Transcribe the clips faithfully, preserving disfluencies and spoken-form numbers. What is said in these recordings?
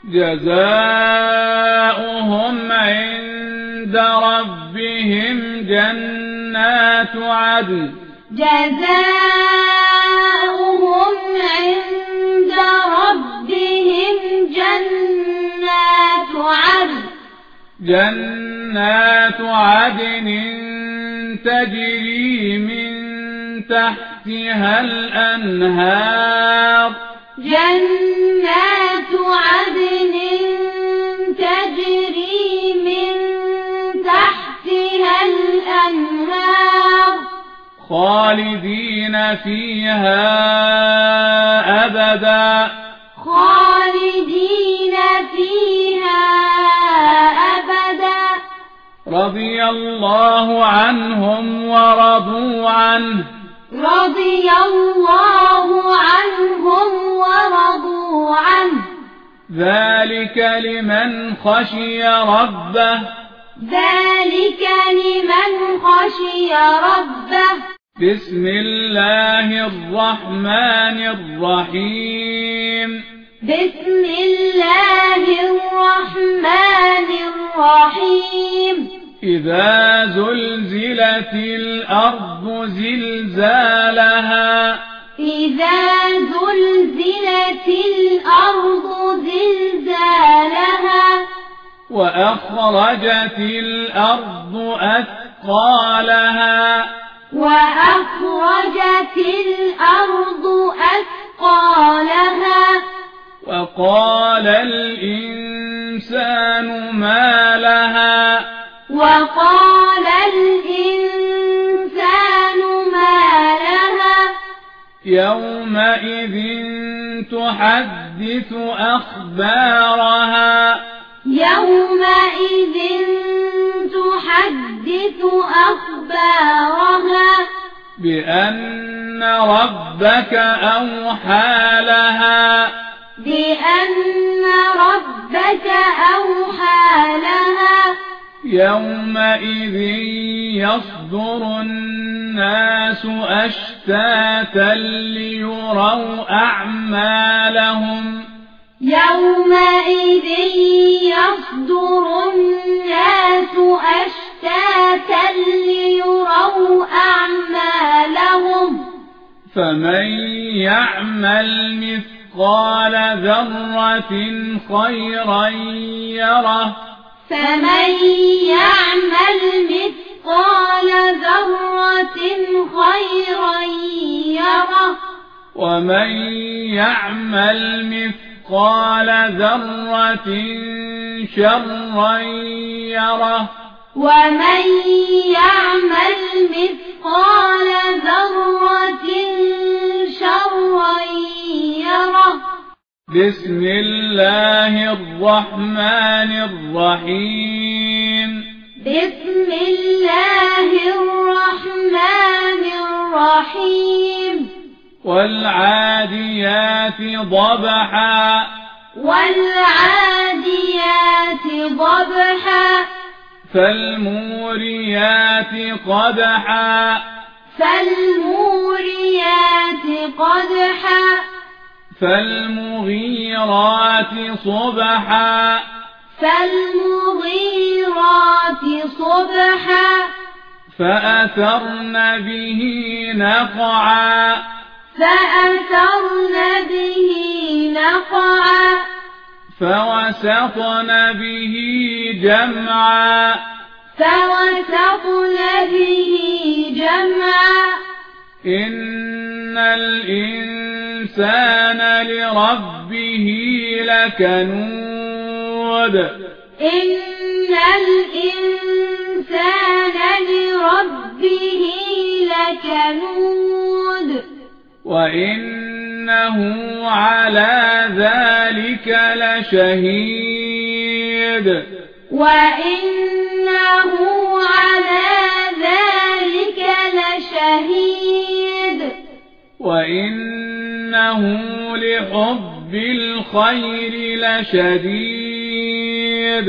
جزاؤهم عند ربهم جنات عدن جزاؤهم عند ربهم جنات عدن جنات عدن تجري من تحتها الأنهار جنات عدن تجري من تحتها الأنهار خالدين فيها أبدا خالدين فيها أبدا رضي الله عنهم ورضوا عنه رضي الله عنهم ورضوا عنه ذلك لمن خشي ربه ذلك لمن خشي ربه بسم الله الرحمن الرحيم بسم الله الرحمن الرحيم إذا زلزلت الأرض زلزالها إذا زلزلت الأرض زلزالها وأخرجت الأرض أثقالها وأخرجت الأرض أثقالها وقال الإنسان ما لها وقال الإنسان ما لها يومئذ تحدث أخبارها يومئذ تحدث أخبارها بأن ربك أوحى لها بأن ربك أوحى لها يومئذ يصدر الناس أشتاتا ليروا أعمالهم يومئذ يصدر الناس أشتاتا ليروا أعمالهم فمن يعمل مثقال ذرة خيرا يره فمن يعمل مثقال ذرة خيرا يره ومن يعمل مثقال ذرة شرا يره ومن يعمل مثقال ذرة شرا يره بسم الله الرحمن الرحيم بسم الله الرحمن الرحيم والعاديات ضبحا والعاديات ضبحا فالموريات قدحا فالموريات قدحا فالمغيرات صبحا فالمغيرات صبحا فأثرن به نقعا فأثرن به نقعا فوسطن به جمعا فوسطن به جمعا إن الإنسان لربه لكنود إن الإنسان لربه لكنود وإنه على ذلك لشهيد وإنه على ذلك لشهيد وإنه لحب الخير لشديد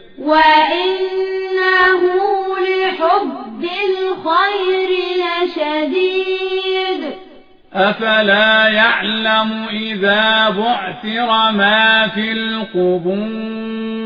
وإنه لحب الخير لشديد أفلا يعلم إذا بعثر ما في القبور